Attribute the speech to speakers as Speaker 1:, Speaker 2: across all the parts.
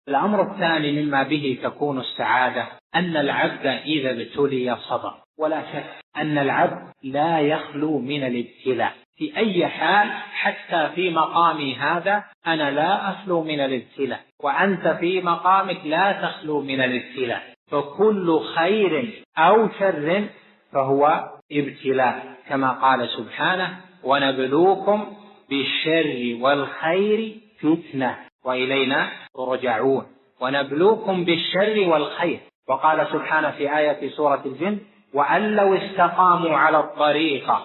Speaker 1: الأمر الثاني مما به تكون السعادة أن العبد إذا ابتلي صبر، ولا شك أن العبد لا يخلو من الابتلاء في أي حال. حتى في مقامي هذا أنا لا أخلو من الابتلاء، وأنت في مقامك لا تخلو من الابتلاء، فكل خير أو شر فهو ابتلاء، كما قال سبحانه: ونبلوكم بالشر والخير فتنة وإلينا ترجعون. ونبلوكم بالشر والخير. وقال سبحانه في آية سورة الجن: وأن لو استقاموا على الطريقة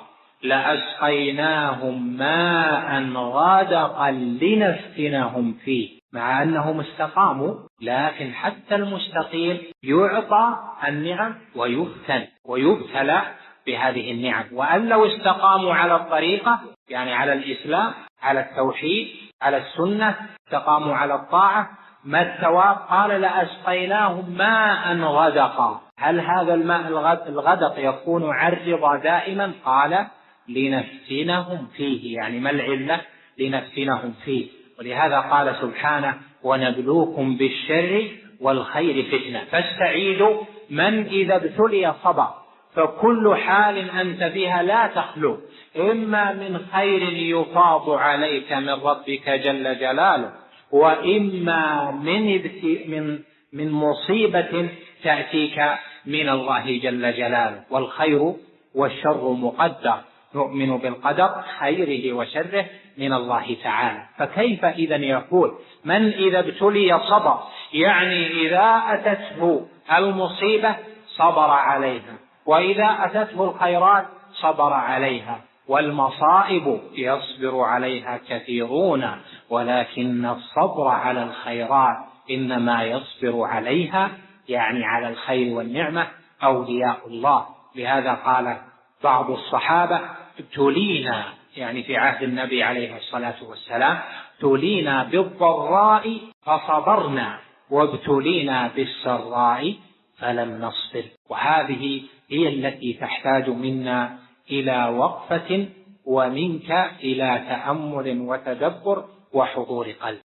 Speaker 1: لأسقيناهم ماء غدقا لنفتنهم فيه. مع أنهم استقاموا، لكن حتى المستقيم يعطى النعم ويبتلى بهذه النعم. وأن لو استقاموا على الطريقة، يعني على الإسلام، على التوحيد، على السنة، استقاموا على الطاعة، ما الثواب؟ قال: لأسقيناهم ماء غدقا. هل هذا الماء الغدق يكون عرضا دائما؟ قال: لنفتنهم فيه. يعني ما العلة؟ لنفتنهم فيه. ولهذا قال سبحانه: ونبلوكم بالشر والخير فتنة. فاستعيذوا من إذا ابتلي صبر، فكل حال أنت فيها لا تخلو إما من خير يفاض عليك من ربك جل جلاله، وإما من مصيبة تأتيك من الله جل جلاله. والخير والشر مقدر، نؤمن بالقدر خيره وشره من الله تعالى. فكيف إذن يقول من إذا ابتلي صبر؟ يعني إذا أتته المصيبة صبر عليها، وإذا أتته الخيرات صبر عليها. والمصائب يصبر عليها كثيرون، ولكن الصبر على الخيرات إنما يصبر عليها، يعني على الخير والنعمة، أولياء الله. لهذا قال بعض الصحابة: ابتلينا، يعني في عهد النبي عليه الصلاة والسلام، ابتلينا بالضراء فصبرنا، وابتلينا بالسراء فلم نصبر. وهذه هي التي تحتاج منا إلى وقفة، ومنك إلى تأمل وتدبر وحضور قلب.